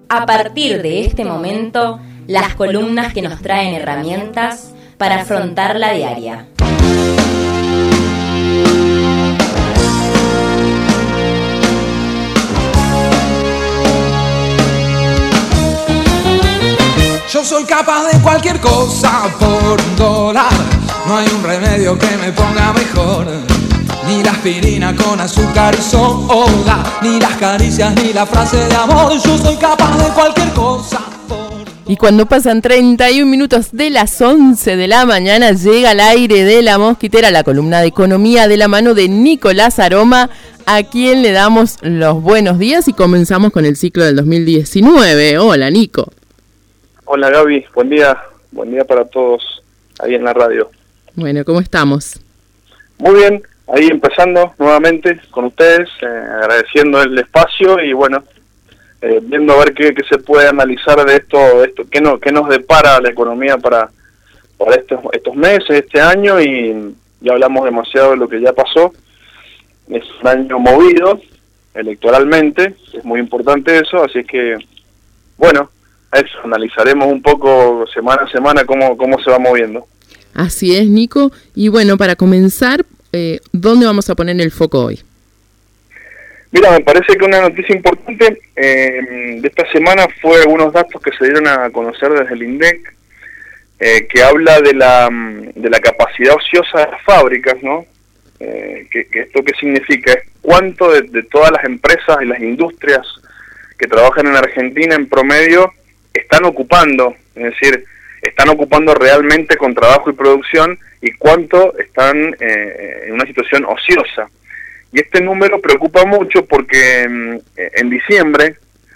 a partir de este momento, las columnas que nos traen herramientas para afrontar la diaria. Yo soy capaz de cualquier cosa por $1. No hay un remedio que me ponga mejor. Ni la aspirina con azúcar y soda, ni las caricias, ni la frase de amor. Yo soy capaz de cualquier cosa por... Y cuando pasan 31 minutos de las 11 de la mañana, llega al aire de La Mosquitera, la columna de economía de la mano de Nicolás Aroma, a quien le damos los buenos días y comenzamos con el ciclo del 2019. Hola, Nico. Hola, Gaby. Buen día para todos ahí en la radio. Bueno, ¿cómo estamos? Muy bien, ahí empezando nuevamente con ustedes, agradeciendo el espacio y bueno, viendo a ver qué se puede analizar de esto qué nos depara la economía para estos meses, este año, y ya hablamos demasiado de lo que ya pasó. Es un año movido electoralmente, es muy importante eso, así que bueno, eso, analizaremos un poco semana a semana cómo se va moviendo. Así es, Nico. Y bueno, para comenzar, ¿dónde vamos a poner el foco hoy? Mira, me parece que una noticia importante de esta semana fue unos datos que se dieron a conocer desde el INDEC, que habla de la capacidad ociosa de las fábricas, ¿no? Que ¿esto qué significa? Es cuánto de todas las empresas y las industrias que trabajan en Argentina en promedio están ocupando, es decir, están ocupando realmente con trabajo y producción, y cuánto están en una situación ociosa. Y este número preocupa mucho porque en diciembre,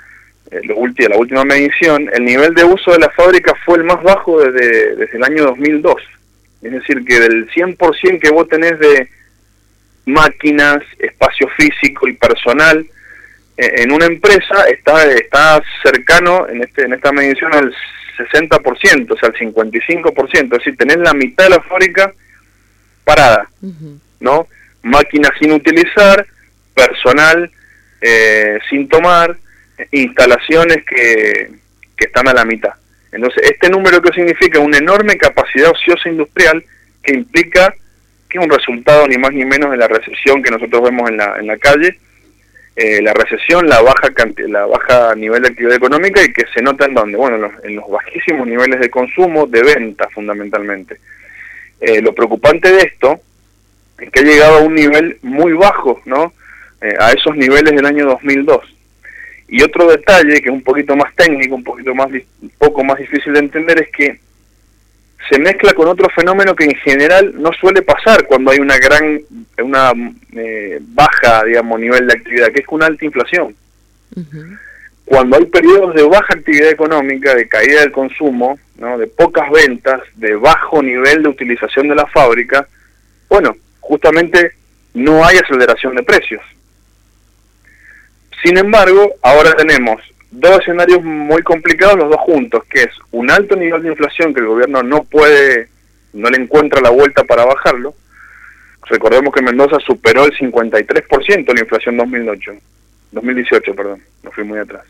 la última medición, el nivel de uso de la fábrica fue el más bajo desde el año 2002. Es decir, que del 100% que vos tenés de máquinas, espacio físico y personal, en una empresa está cercano en esta medición al 60%, o sea, al 55%, es decir, tenés la mitad de la fábrica parada, ¿no? Máquinas sin utilizar, personal sin tomar, instalaciones que están a la mitad. Entonces, este número que significa una enorme capacidad ociosa industrial que implica que es un resultado ni más ni menos de la recesión que nosotros vemos en la calle, la recesión, la baja nivel de actividad económica, y que se nota en donde, bueno, en los bajísimos niveles de consumo, de venta fundamentalmente. Lo preocupante de esto es que ha llegado a un nivel muy bajo, ¿no? A esos niveles del año 2002. Y otro detalle que es un poquito más técnico, un poco más difícil de entender, es que se mezcla con otro fenómeno que en general no suele pasar cuando hay una baja, digamos, nivel de actividad, que es una alta inflación. Cuando hay periodos de baja actividad económica, de caída del consumo, ¿no? De pocas ventas, de bajo nivel de utilización de la fábrica, bueno, justamente no hay aceleración de precios. Sin embargo, ahora tenemos dos escenarios muy complicados, los dos juntos, que es un alto nivel de inflación que el gobierno no le encuentra la vuelta para bajarlo. Recordemos que Mendoza superó el 53% la inflación 2018, no fui muy atrás.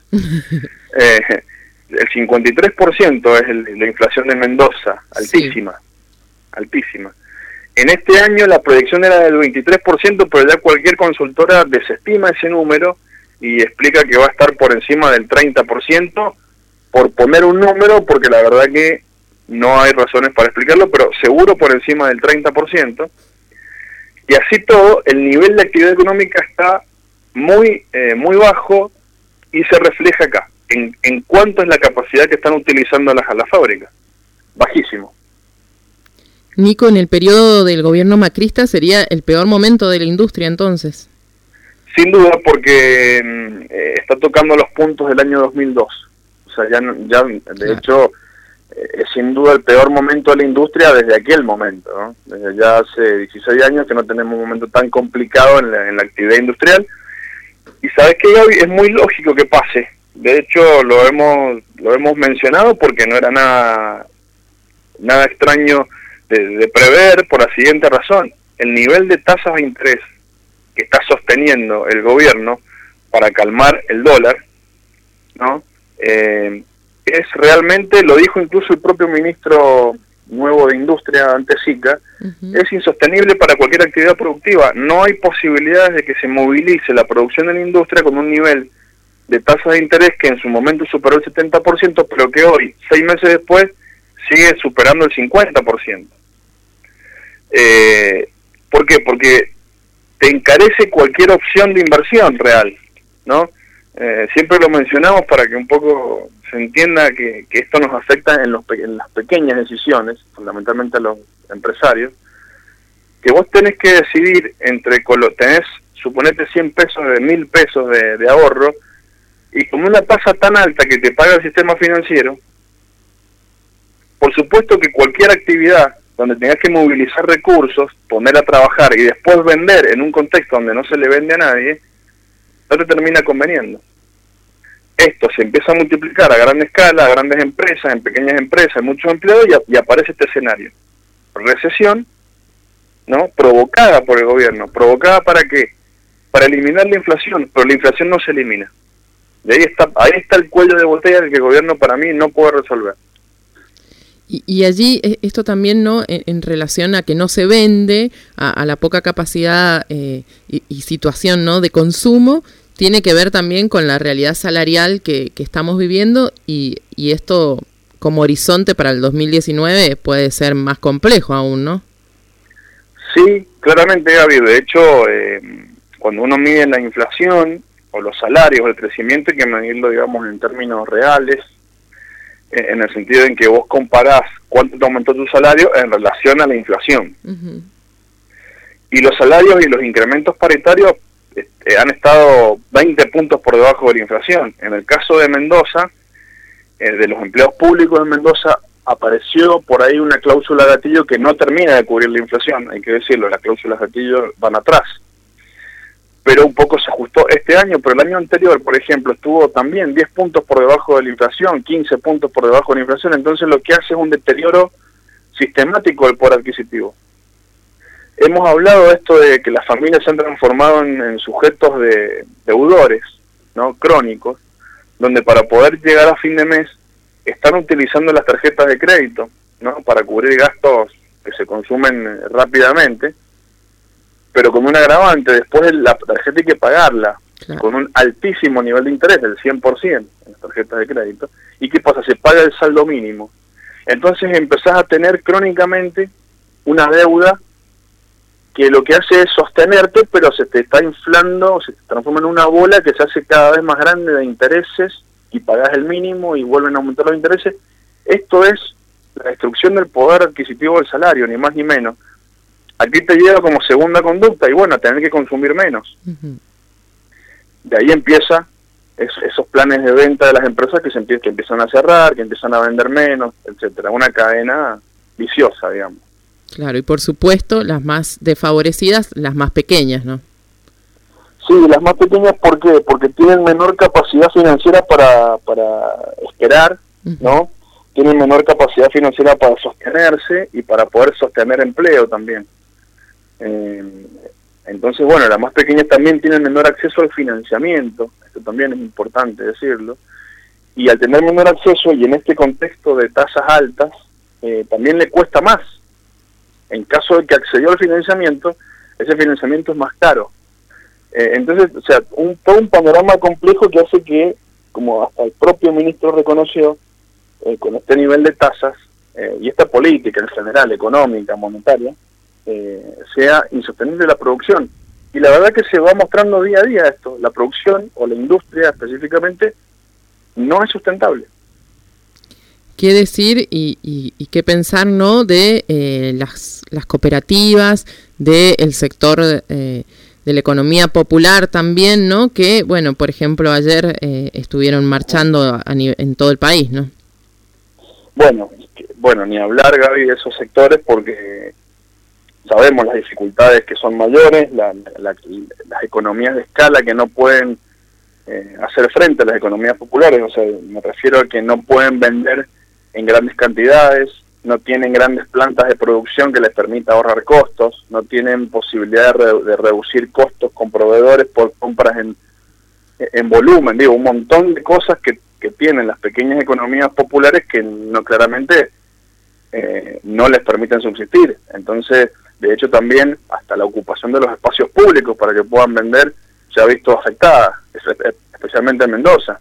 El 53% es la inflación de Mendoza, altísima, sí. Altísima. En este año la proyección era del 23%, pero ya cualquier consultora desestima ese número y explica que va a estar por encima del 30%, por poner un número, porque la verdad que no hay razones para explicarlo, pero seguro por encima del 30%. Y así todo, el nivel de actividad económica está muy bajo, y se refleja acá, en cuánto es la capacidad que están utilizando las fábricas. Bajísimo. Nico, en el periodo del gobierno macrista sería el peor momento de la industria entonces. Sin duda, porque está tocando los puntos del año 2002. O sea, ya de hecho, es sin duda el peor momento de la industria desde aquel momento, ¿no? Desde ya hace 16 años que no tenemos un momento tan complicado en la actividad industrial. Y sabes que, Gaby, es muy lógico que pase. De hecho, lo hemos mencionado porque no era nada extraño de prever, por la siguiente razón. El nivel de tasas de interés que está sosteniendo el gobierno para calmar el dólar, ¿no? es realmente, lo dijo incluso el propio ministro nuevo de Industria, Dante Sica, es insostenible para cualquier actividad productiva. No hay posibilidades de que se movilice la producción de la industria con un nivel de tasa de interés que en su momento superó el 70%, pero que hoy, 6 meses después, sigue superando el 50%. ¿Por qué? Porque te encarece cualquier opción de inversión real, ¿no? Siempre lo mencionamos para que un poco se entienda que esto nos afecta en las pequeñas decisiones, fundamentalmente a los empresarios, que vos tenés que decidir tenés, suponete 100 pesos de 1.000 pesos de ahorro, y con una tasa tan alta que te paga el sistema financiero, por supuesto que cualquier actividad donde tengas que movilizar recursos, poner a trabajar y después vender en un contexto donde no se le vende a nadie, no te termina conveniendo. Esto se empieza a multiplicar a gran escala, a grandes empresas, en pequeñas empresas, en muchos empleados, y aparece este escenario. Recesión, ¿no? Provocada por el gobierno. ¿Provocada para qué? Para eliminar la inflación, pero la inflación no se elimina. Y ahí está el cuello de botella del que el gobierno para mí no puede resolver. Y allí esto también, ¿no? En relación a que no se vende, a la poca capacidad y situación, ¿no? de consumo, tiene que ver también con la realidad salarial que estamos viviendo, y esto como horizonte para el 2019 puede ser más complejo aún, ¿no? Sí, claramente, Gaby. De hecho, cuando uno mide la inflación o los salarios, el crecimiento, hay que medirlo, digamos, en términos reales, en el sentido en que vos comparás cuánto te aumentó tu salario en relación a la inflación. Y los salarios y los incrementos paritarios han estado 20 puntos por debajo de la inflación. En el caso de Mendoza, de los empleados públicos de Mendoza, apareció por ahí una cláusula gatillo que no termina de cubrir la inflación, hay que decirlo, las cláusulas gatillo van atrás. Pero un poco se ajustó este año, pero el año anterior, por ejemplo, estuvo también 10 puntos por debajo de la inflación, 15 puntos por debajo de la inflación, entonces lo que hace es un deterioro sistemático del poder adquisitivo. Hemos hablado de esto de que las familias se han transformado en sujetos de deudores, ¿no? Crónicos, donde para poder llegar a fin de mes están utilizando las tarjetas de crédito, ¿no? Para cubrir gastos que se consumen rápidamente, pero como un agravante, después la tarjeta hay que pagarla, claro, con un altísimo nivel de interés, del 100% en las tarjetas de crédito. ¿Y qué pasa? Se paga el saldo mínimo. Entonces empezás a tener crónicamente una deuda que lo que hace es sostenerte, pero se te está inflando, se te transforma en una bola que se hace cada vez más grande de intereses, y pagás el mínimo y vuelven a aumentar los intereses. Esto es la destrucción del poder adquisitivo del salario, ni más ni menos. Aquí te lleva como segunda conducta, y bueno, tener que consumir menos. De ahí empieza esos planes de venta de las empresas que empiezan a cerrar, que empiezan a vender menos, etcétera. Una cadena viciosa, digamos. Claro, y por supuesto las más desfavorecidas, las más pequeñas, ¿no? Sí, las más pequeñas, ¿por qué? Porque tienen menor capacidad financiera para esperar, ¿no? Tienen menor capacidad financiera para sostenerse y para poder sostener empleo también. Entonces, bueno, las más pequeñas también tienen menor acceso al financiamiento, esto también es importante decirlo, y al tener menor acceso, y en este contexto de tasas altas, también le cuesta más. En caso de que accedió al financiamiento, ese financiamiento es más caro. Entonces, o sea, todo un panorama complejo que hace que, como hasta el propio ministro reconoció, con este nivel de tasas, y esta política en general, económica, monetaria, sea insostenible la producción. Y la verdad que se va mostrando día a día esto, la producción, o la industria específicamente, no es sustentable. ¿Qué decir y qué pensar, no, de las cooperativas, del sector de la economía popular también, ¿no? Que, bueno, por ejemplo, ayer estuvieron marchando en todo el país, ¿no? Bueno, ni hablar, Gaby, de esos sectores, porque sabemos las dificultades que son mayores, las economías de escala que no pueden hacer frente a las economías populares. O sea, me refiero a que no pueden vender en grandes cantidades, no tienen grandes plantas de producción que les permita ahorrar costos, no tienen posibilidad de reducir costos con proveedores por compras en volumen, digo, un montón de cosas que que tienen las pequeñas economías populares que no claramente no les permiten subsistir. Entonces, de hecho también hasta la ocupación de los espacios públicos para que puedan vender se ha visto afectada, especialmente en Mendoza.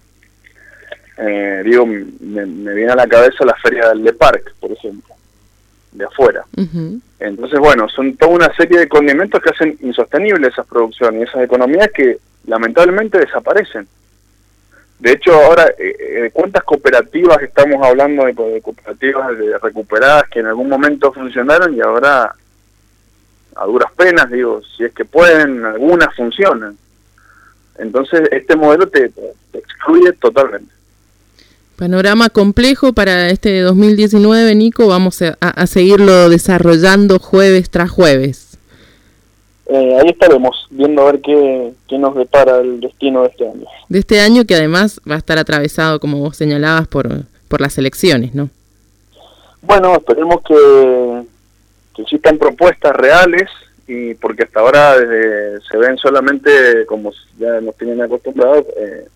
Me viene a la cabeza la feria del Le Parc, por ejemplo, de afuera. Entonces, bueno, son toda una serie de condimentos que hacen insostenible esas producciones y esas economías que lamentablemente desaparecen. De hecho, ahora, ¿cuántas cooperativas estamos hablando de cooperativas recuperadas que en algún momento funcionaron y ahora, a duras penas, si es que pueden, algunas funcionan? Entonces, este modelo te excluye totalmente. Panorama complejo para este 2019, Nico. Vamos a seguirlo desarrollando jueves tras jueves. Ahí estaremos viendo a ver qué nos depara el destino de este año. De este año que además va a estar atravesado, como vos señalabas, por las elecciones, ¿no? Bueno, esperemos que existan propuestas reales, y porque hasta ahora se ven solamente, como ya nos tienen acostumbrados,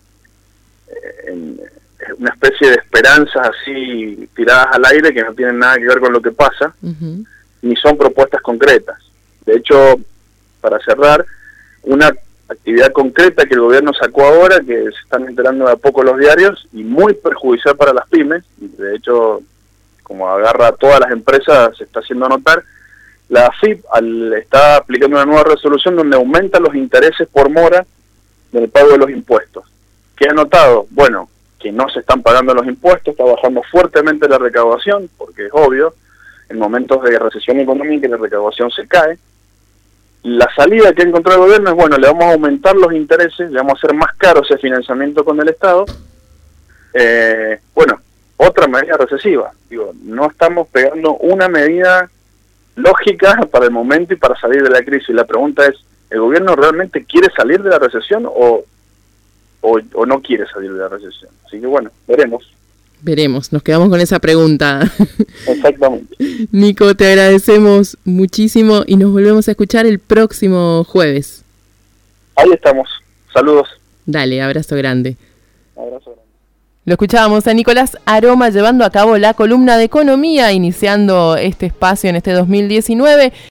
una especie de esperanzas así tiradas al aire que no tienen nada que ver con lo que pasa, ni son propuestas concretas. De hecho, para cerrar, una actividad concreta que el gobierno sacó ahora, que se están enterando de a poco los diarios, y muy perjudicial para las pymes, y de hecho, como agarra a todas las empresas, se está haciendo notar, la AFIP está aplicando una nueva resolución donde aumenta los intereses por mora del pago de los impuestos. ¿Qué ha notado? Bueno, que no se están pagando los impuestos, está bajando fuertemente la recaudación, porque es obvio, en momentos de recesión económica la recaudación se cae. La salida que ha encontrado el gobierno es, bueno, le vamos a aumentar los intereses, le vamos a hacer más caro ese financiamiento con el Estado. Bueno, otra medida recesiva. No estamos pegando una medida lógica para el momento y para salir de la crisis. La pregunta es, ¿el gobierno realmente quiere salir de la recesión o no quiere salir de la recesión? Así que bueno, veremos, nos quedamos con esa pregunta. Exactamente. Nico, te agradecemos muchísimo y nos volvemos a escuchar el próximo jueves. Ahí estamos, saludos. Dale, abrazo grande. Abrazo grande. Lo escuchábamos a Nicolás Aroma llevando a cabo la columna de economía, iniciando este espacio en este 2019.